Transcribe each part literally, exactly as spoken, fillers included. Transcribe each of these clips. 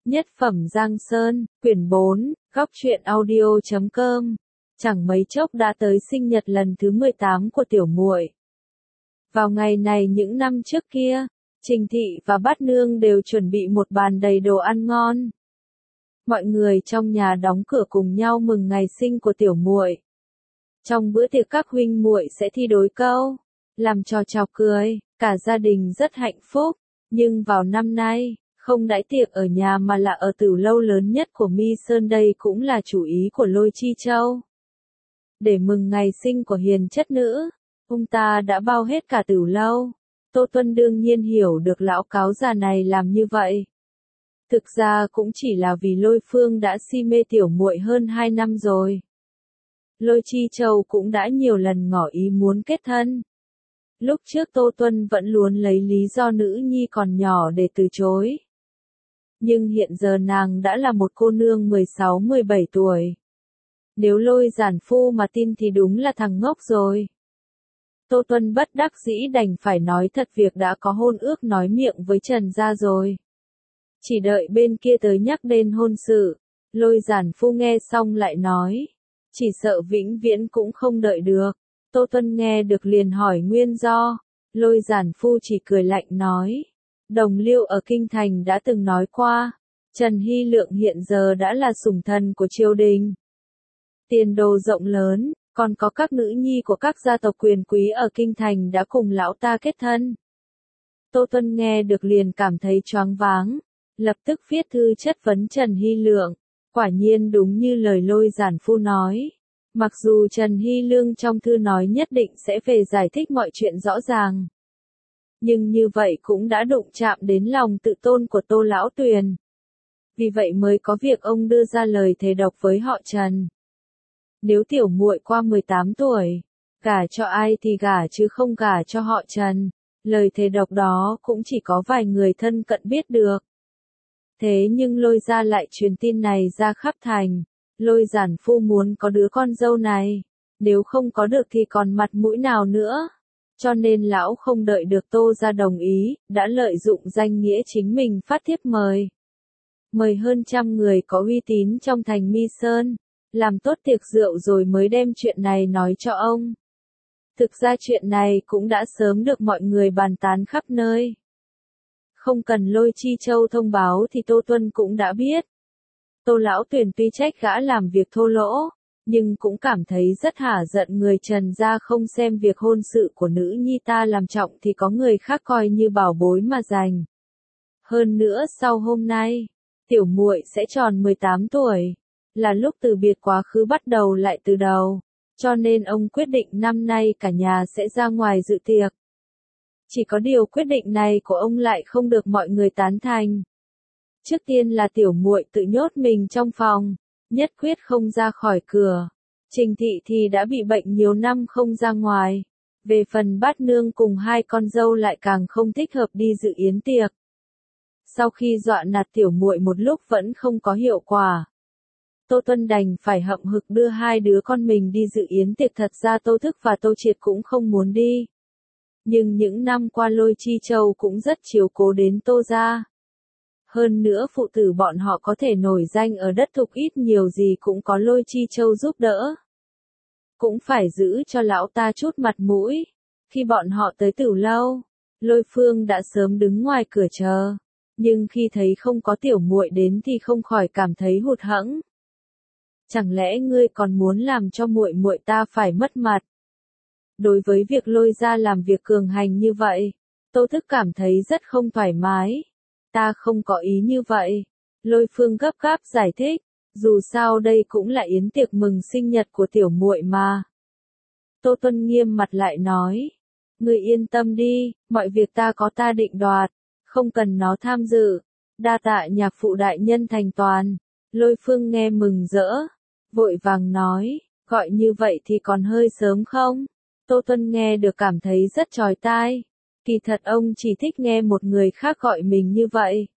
Nhất phẩm Giang Sơn, quyển bốn, góc truyện audio chấm com. Chẳng mấy chốc đã tới sinh nhật lần thứ mười tám của tiểu muội. Vào ngày này những năm trước kia, Trình Thị và Bát Nương đều chuẩn bị một bàn đầy đồ ăn ngon. Mọi người trong nhà đóng cửa cùng nhau mừng ngày sinh của tiểu muội. Trong bữa tiệc các huynh muội sẽ thi đối câu, làm trò chọc cười, cả gia đình rất hạnh phúc. Nhưng vào năm nay, không đãi tiệc ở nhà mà là ở tửu lâu lớn nhất của Mi Sơn, đây cũng là chủ ý của Lôi Chi Châu. Để mừng ngày sinh của hiền chất nữ, ông ta đã bao hết cả tửu lâu. Tô Tuân đương nhiên hiểu được lão cáo già này làm như vậy. Thực ra cũng chỉ là vì Lôi Phương đã si mê tiểu muội hơn hai năm rồi. Lôi Chi Châu cũng đã nhiều lần ngỏ ý muốn kết thân. Lúc trước Tô Tuân vẫn luôn lấy lý do nữ nhi còn nhỏ để từ chối. Nhưng hiện giờ nàng đã là một cô nương mười sáu mười bảy tuổi. Nếu Lôi giản phu mà tin thì đúng là thằng ngốc rồi. Tô Tuân bất đắc dĩ đành phải nói thật việc đã có hôn ước nói miệng với Trần gia rồi. Chỉ đợi bên kia tới nhắc đến hôn sự. Lôi giản phu nghe xong lại nói, chỉ sợ vĩnh viễn cũng không đợi được. Tô Tuân nghe được liền hỏi nguyên do. Lôi giản phu chỉ cười lạnh nói, Đồng Liêu ở Kinh Thành đã từng nói qua, Trần Hy Lượng hiện giờ đã là sủng thần của triều đình. Tiền đồ rộng lớn, còn có các nữ nhi của các gia tộc quyền quý ở Kinh Thành đã cùng lão ta kết thân. Tô Tuân nghe được liền cảm thấy choáng váng, lập tức viết thư chất vấn Trần Hy Lượng. Quả nhiên đúng như lời Lôi giản phu nói. Mặc dù Trần Hy Lương trong thư nói nhất định sẽ về giải thích mọi chuyện rõ ràng. Nhưng như vậy cũng đã đụng chạm đến lòng tự tôn của Tô Lão Tuyền. Vì vậy mới có việc ông đưa ra lời thề độc với họ Trần. Nếu tiểu muội qua mười tám tuổi, gả cho ai thì gả chứ không gả cho họ Trần. Lời thề độc đó cũng chỉ có vài người thân cận biết được. Thế nhưng Lôi gia lại truyền tin này ra khắp thành. Lôi giản phu muốn có đứa con dâu này, nếu không có được thì còn mặt mũi nào nữa. Cho nên lão không đợi được Tô gia đồng ý, đã lợi dụng danh nghĩa chính mình phát thiếp mời. Mời hơn trăm người có uy tín trong thành Mi Sơn, làm tốt tiệc rượu rồi mới đem chuyện này nói cho ông. Thực ra chuyện này cũng đã sớm được mọi người bàn tán khắp nơi. Không cần Lôi Chi Châu thông báo thì Tô Tuân cũng đã biết. Tô Lão Tuyền tuy trách gã làm việc thô lỗ, nhưng cũng cảm thấy rất hả giận người Trần gia không xem việc hôn sự của nữ nhi ta làm trọng thì có người khác coi như bảo bối mà dành. Hơn nữa sau hôm nay, tiểu muội sẽ tròn mười tám tuổi, là lúc từ biệt quá khứ bắt đầu lại từ đầu, cho nên ông quyết định năm nay cả nhà sẽ ra ngoài dự tiệc. Chỉ có điều quyết định này của ông lại không được mọi người tán thành. Trước tiên là tiểu muội tự nhốt mình trong phòng, nhất quyết không ra khỏi cửa. Trình Thị thì đã bị bệnh nhiều năm không ra ngoài. Về phần Bát Nương cùng hai con dâu lại càng không thích hợp đi dự yến tiệc. Sau khi dọa nạt tiểu muội một lúc vẫn không có hiệu quả, Tô Tuân đành phải hậm hực đưa hai đứa con mình đi dự yến tiệc. Thật ra Tô Thức và Tô Triệt cũng không muốn đi. Nhưng những năm qua Lôi Chi Châu cũng rất chiếu cố đến Tô gia. Hơn nữa phụ tử bọn họ có thể nổi danh ở đất Thục ít nhiều gì cũng có Lôi Chi Châu giúp đỡ. Cũng phải giữ cho lão ta chút mặt mũi. Khi bọn họ tới tửu lâu, Lôi Phương đã sớm đứng ngoài cửa chờ. Nhưng khi thấy không có tiểu muội đến thì không khỏi cảm thấy hụt hẫng. Chẳng lẽ ngươi còn muốn làm cho muội muội ta phải mất mặt? Đối với việc Lôi gia làm việc cường hành như vậy, Tô Thức cảm thấy rất không thoải mái. Ta không có ý như vậy. Lôi Phương gấp gáp giải thích, dù sao đây cũng là yến tiệc mừng sinh nhật của tiểu muội mà. Tô Tuân nghiêm mặt lại nói, ngươi yên tâm đi, mọi việc ta có ta định đoạt, không cần nó tham dự. Đa tạ nhạc phụ đại nhân thành toàn. Lôi Phương nghe mừng rỡ, vội vàng nói, gọi như vậy thì còn hơi sớm không? Tô Tuân nghe được cảm thấy rất chói tai. Kỳ thật ông chỉ thích nghe một người khác gọi mình như vậy.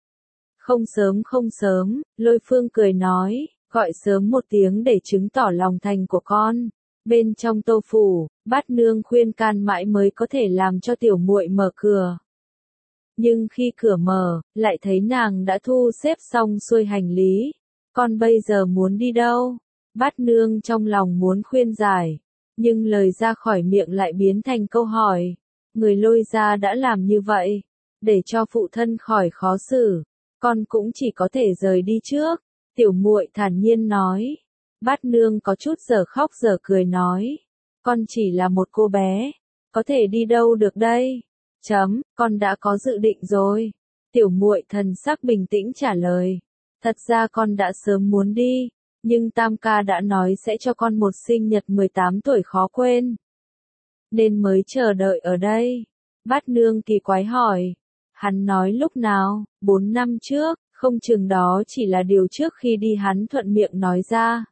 Không sớm không sớm, Lôi Phương cười nói, gọi sớm một tiếng để chứng tỏ lòng thành của con. Bên trong Tô phủ, Bát Nương khuyên can mãi mới có thể làm cho tiểu muội mở cửa. Nhưng khi cửa mở, lại thấy nàng đã thu xếp xong xuôi hành lý. Con bây giờ muốn đi đâu? Bát nương trong lòng muốn khuyên giải, nhưng lời ra khỏi miệng lại biến thành câu hỏi. Người lôi ra đã làm như vậy, để cho phụ thân khỏi khó xử, con cũng chỉ có thể rời đi trước. Tiểu muội thản nhiên nói. Bát nương có chút giờ khóc giờ cười nói. Con chỉ là một cô bé, có thể đi đâu được đây? Chấm, con đã có dự định rồi. Tiểu muội thần sắc bình tĩnh trả lời. Thật ra con đã sớm muốn đi, nhưng Tam ca đã nói sẽ cho con một sinh nhật mười tám tuổi khó quên, nên mới chờ đợi ở đây. Bát nương kỳ quái hỏi. Hắn nói lúc nào? Bốn năm trước, không chừng đó chỉ là điều trước khi đi hắn thuận miệng nói ra.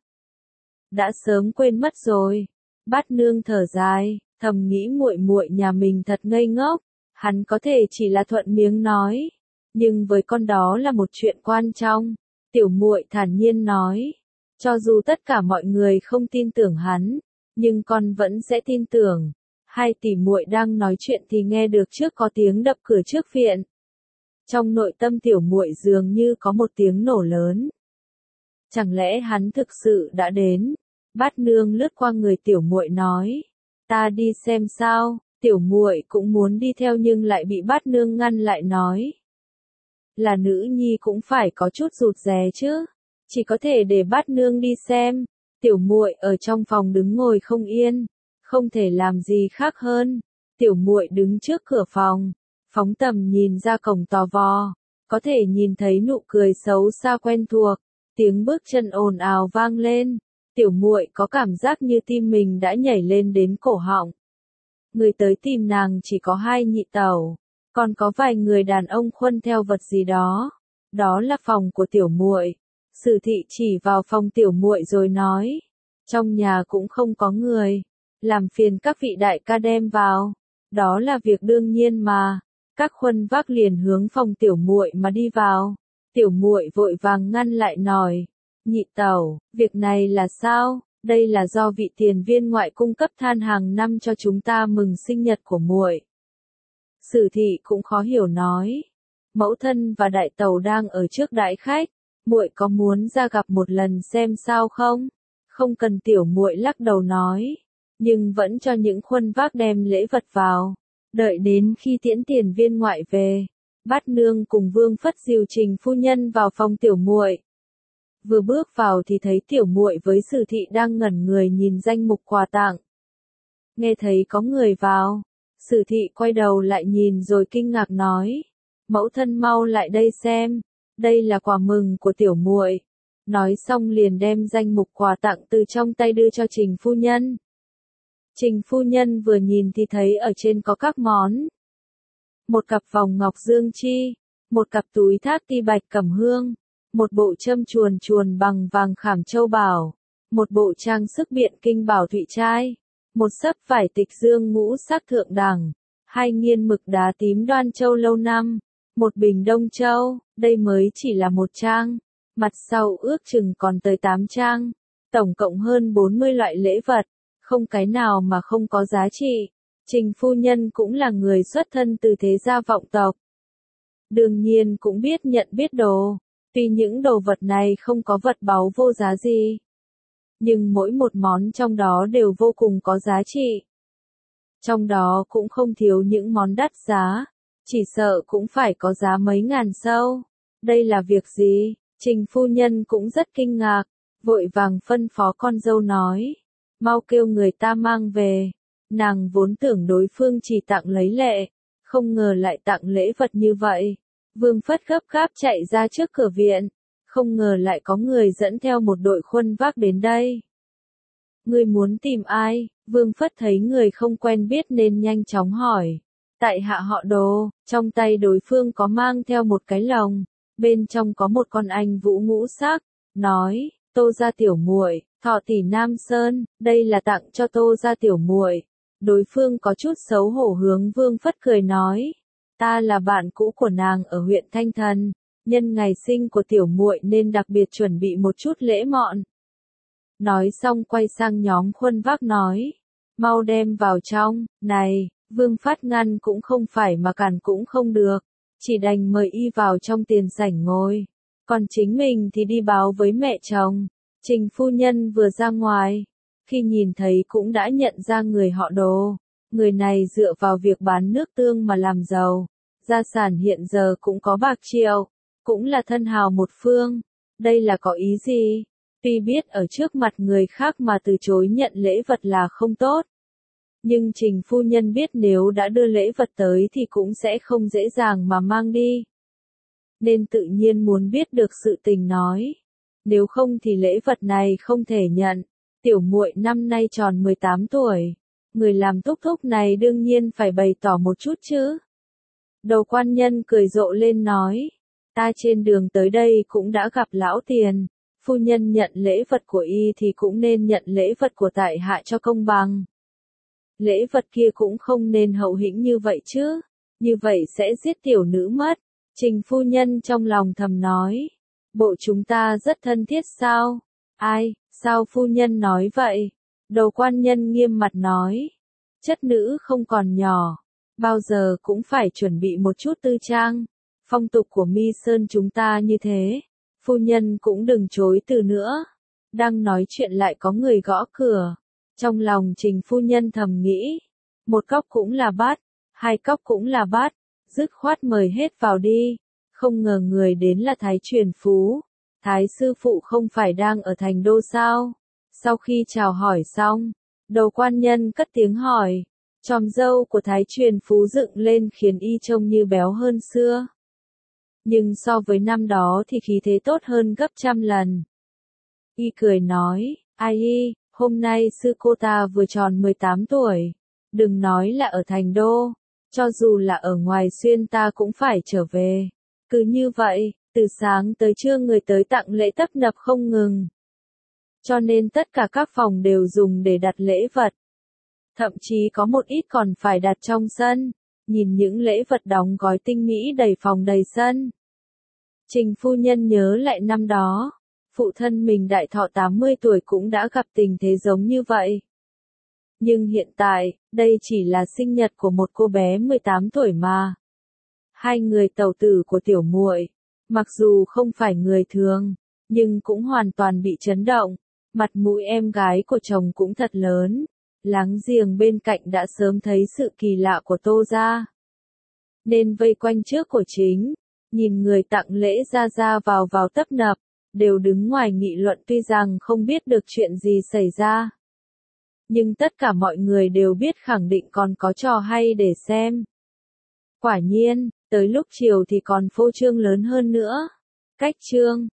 Đã sớm quên mất rồi. Bát nương thở dài, thầm nghĩ muội muội nhà mình thật ngây ngốc. Hắn có thể chỉ là thuận miệng nói, nhưng với con đó là một chuyện quan trọng. Tiểu muội thản nhiên nói. Cho dù tất cả mọi người không tin tưởng hắn, nhưng con vẫn sẽ tin tưởng. Hai tỷ muội đang nói chuyện thì nghe được trước có tiếng đập cửa trước viện. Trong nội tâm tiểu muội dường như có một tiếng nổ lớn. Chẳng lẽ hắn thực sự đã đến? Bát nương lướt qua người tiểu muội nói. Ta đi xem sao. Tiểu muội cũng muốn đi theo nhưng lại bị bát nương ngăn lại nói. Là nữ nhi cũng phải có chút rụt rè chứ. Chỉ có thể để bát nương đi xem. Tiểu muội ở trong phòng đứng ngồi không yên, không thể làm gì khác hơn. Tiểu muội đứng trước cửa phòng, phóng tầm nhìn ra cổng tò vò, có thể nhìn thấy nụ cười xấu xa quen thuộc, tiếng bước chân ồn ào vang lên. Tiểu muội có cảm giác như tim mình đã nhảy lên đến cổ họng. Người tới tìm nàng chỉ có hai nhị tẩu, còn có vài người đàn ông khuân theo vật gì đó. Đó là phòng của tiểu muội. Sử thị chỉ vào phòng tiểu muội rồi nói, trong nhà cũng không có người, làm phiền các vị đại ca đem vào. Đó là việc đương nhiên mà. Các khuân vác liền hướng phòng tiểu muội mà đi vào. Tiểu muội vội vàng ngăn lại nói, nhị tẩu, việc này là sao? Đây là do vị tiền viên ngoại cung cấp than hàng năm cho chúng ta mừng sinh nhật của muội. Sử thị cũng khó hiểu nói, mẫu thân và đại tẩu đang ở trước đãi khách, muội có muốn ra gặp một lần xem sao không? Không cần. Tiểu muội lắc đầu nói, nhưng vẫn cho những khuân vác đem lễ vật vào. Đợi đến khi tiễn tiền viên ngoại về, Bát nương cùng Vương Phất dìu Trình phu nhân vào phòng tiểu muội. Vừa bước vào thì thấy tiểu muội với Sử thị đang ngẩn người nhìn danh mục quà tặng. Nghe thấy có người vào, Sử thị quay đầu lại nhìn rồi kinh ngạc nói, mẫu thân mau lại đây xem, đây là quà mừng của tiểu muội. Nói xong liền đem danh mục quà tặng từ trong tay đưa cho Trình phu nhân. Trình phu nhân vừa nhìn thì thấy ở trên có các món. Một cặp vòng ngọc dương chi, một cặp túi thác ti bạch cẩm hương, một bộ châm chuồn chuồn bằng vàng khảm châu bảo, một bộ trang sức biện kinh bảo thụy trai, một sấp vải tịch dương ngũ sắc thượng đẳng, hai nghiên mực đá tím đoan châu lâu năm, một bình đông châu. Đây mới chỉ là một trang, mặt sau ước chừng còn tới tám trang, tổng cộng hơn bốn mươi loại lễ vật, không cái nào mà không có giá trị. Trình phu nhân cũng là người xuất thân từ thế gia vọng tộc, đương nhiên cũng biết nhận biết đồ. Tuy những đồ vật này không có vật báu vô giá gì, nhưng mỗi một món trong đó đều vô cùng có giá trị. Trong đó cũng không thiếu những món đắt giá, chỉ sợ cũng phải có giá mấy ngàn sâu. Đây là việc gì? Trình phu nhân cũng rất kinh ngạc, vội vàng phân phó con dâu nói, mau kêu người ta mang về. Nàng vốn tưởng đối phương chỉ tặng lấy lệ, không ngờ lại tặng lễ vật như vậy. Vương Phất gấp gáp chạy ra trước cửa viện, không ngờ lại có người dẫn theo một đội khuân vác đến đây. Ngươi muốn tìm ai? Vương Phất thấy người không quen biết nên nhanh chóng hỏi. Tại hạ họ Đồ. Trong tay đối phương có mang theo một cái lồng, bên trong có một con anh vũ ngũ sắc, nói, Tô gia tiểu muội, thọ tỷ Nam Sơn, đây là tặng cho Tô gia tiểu muội. Đối phương có chút xấu hổ hướng Vương Phất cười nói, ta là bạn cũ của nàng ở huyện Thanh Thần, nhân ngày sinh của tiểu muội nên đặc biệt chuẩn bị một chút lễ mọn. Nói xong quay sang nhóm khuân vác nói, mau đem vào trong. Này, Vương Phất ngăn cũng không phải mà cản cũng không được, chỉ đành mời y vào trong tiền sảnh ngồi, còn chính mình thì đi báo với mẹ chồng. Trình phu nhân vừa ra ngoài, khi nhìn thấy cũng đã nhận ra người họ Đồ. Người này dựa vào việc bán nước tương mà làm giàu, gia sản hiện giờ cũng có bạc triệu, cũng là thân hào một phương. Đây là có ý gì? Tuy biết ở trước mặt người khác mà từ chối nhận lễ vật là không tốt, nhưng Trình phu nhân biết nếu đã đưa lễ vật tới thì cũng sẽ không dễ dàng mà mang đi, nên tự nhiên muốn biết được sự tình nói. Nếu không thì lễ vật này không thể nhận. Tiểu muội năm nay tròn mười tám tuổi, người làm thúc thúc này đương nhiên phải bày tỏ một chút chứ. Đầu quan nhân cười rộ lên nói, ta trên đường tới đây cũng đã gặp lão tiền, phu nhân nhận lễ vật của y thì cũng nên nhận lễ vật của tại hạ cho công bằng. Lễ vật kia cũng không nên hậu hĩnh như vậy chứ, như vậy sẽ giết tiểu nữ mất. Trình phu nhân trong lòng thầm nói, bộ chúng ta rất thân thiết sao? Ai, sao phu nhân nói vậy? Đầu quan nhân nghiêm mặt nói, chất nữ không còn nhỏ, bao giờ cũng phải chuẩn bị một chút tư trang. Phong tục của Mi Sơn chúng ta như thế, phu nhân cũng đừng chối từ nữa. Đang nói chuyện lại có người gõ cửa. Trong lòng Trình phu nhân thầm nghĩ, một cốc cũng là bát, hai cốc cũng là bát, dứt khoát mời hết vào đi. Không ngờ người đến là Thái Truyền Phú. Thái sư phụ không phải đang ở thành đô sao? Sau khi chào hỏi xong, đầu quan nhân cất tiếng hỏi, chòm râu của Thái Truyền Phú dựng lên khiến y trông như béo hơn xưa. Nhưng so với năm đó thì khí thế tốt hơn gấp trăm lần. Y cười nói, ai y, hôm nay sư cô ta vừa tròn mười tám tuổi, đừng nói là ở thành đô, cho dù là ở ngoài xuyên ta cũng phải trở về. Cứ như vậy, từ sáng tới trưa người tới tặng lễ tấp nập không ngừng. Cho nên tất cả các phòng đều dùng để đặt lễ vật. Thậm chí có một ít còn phải đặt trong sân, nhìn những lễ vật đóng gói tinh mỹ đầy phòng đầy sân. Trình phu nhân nhớ lại năm đó, phụ thân mình đại thọ tám mươi tuổi cũng đã gặp tình thế giống như vậy. Nhưng hiện tại, đây chỉ là sinh nhật của một cô bé mười tám tuổi mà. Hai người tẩu tử của tiểu muội, mặc dù không phải người thường, nhưng cũng hoàn toàn bị chấn động. Mặt mũi em gái của chồng cũng thật lớn. Láng giềng bên cạnh đã sớm thấy sự kỳ lạ của Tô gia, nên vây quanh trước của chính, nhìn người tặng lễ ra ra vào vào tấp nập, đều đứng ngoài nghị luận tuy rằng không biết được chuyện gì xảy ra. Nhưng tất cả mọi người đều biết khẳng định còn có trò hay để xem. Quả nhiên, tới lúc chiều thì còn phô trương lớn hơn nữa. Cách trương,